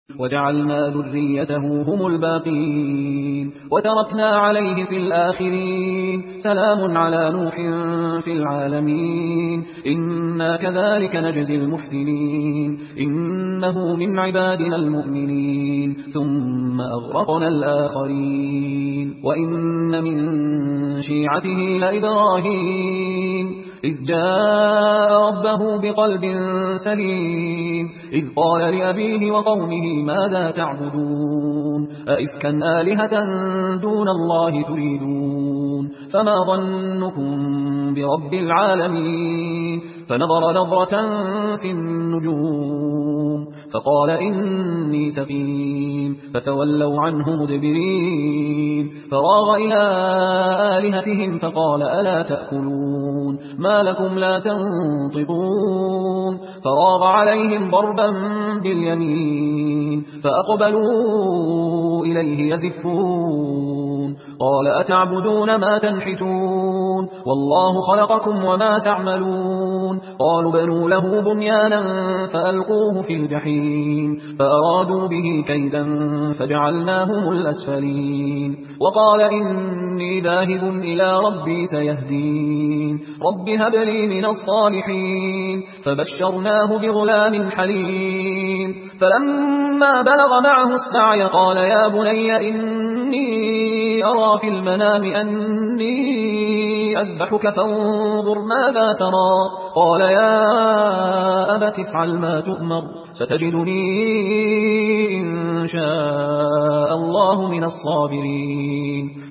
وجعلنا ذريته هم الباقين وتركنا عليه في الآخرين سلام على نوح في العالمين إنا كذلك نجزي المحسنين إنه من عبادنا المؤمنين ثم أغرقنا الآخرين وإن من شيعته لإبراهيم إذ جاء ربه بقلب سليم إذ قال لأبيه وقومه ماذا تعبدون أئفكا آلهة دون الله تريدون فما ظنكم برب العالمين فنظر نظرة في النجوم فقال إني سقيم فتولوا عنه مدبرين فراغ إلى آلهتهم فقال ألا تأكلون ما لكم لا تنطقون فراغ عليهم ضربا باليمين فأقبلوا إليه يزفون قال أتعبدون ما تنحتون والله خلقكم وما تعملون قالوا بنوا له بنيانا فألقوه في الجحيم فأرادوا به كيدا فجعلناهم الأسفلين وقال إني ذاهب إلى ربي سيهدين رب هب لي من الصالحين فبشرناه بغلام حليم فلما بلغ معه السعي قال يا بني إني أرى في المنام أني أذبحك فانظر ماذا ترى قال يا أبت افعل ما تؤمر ستجدني إن شاء الله من الصابرين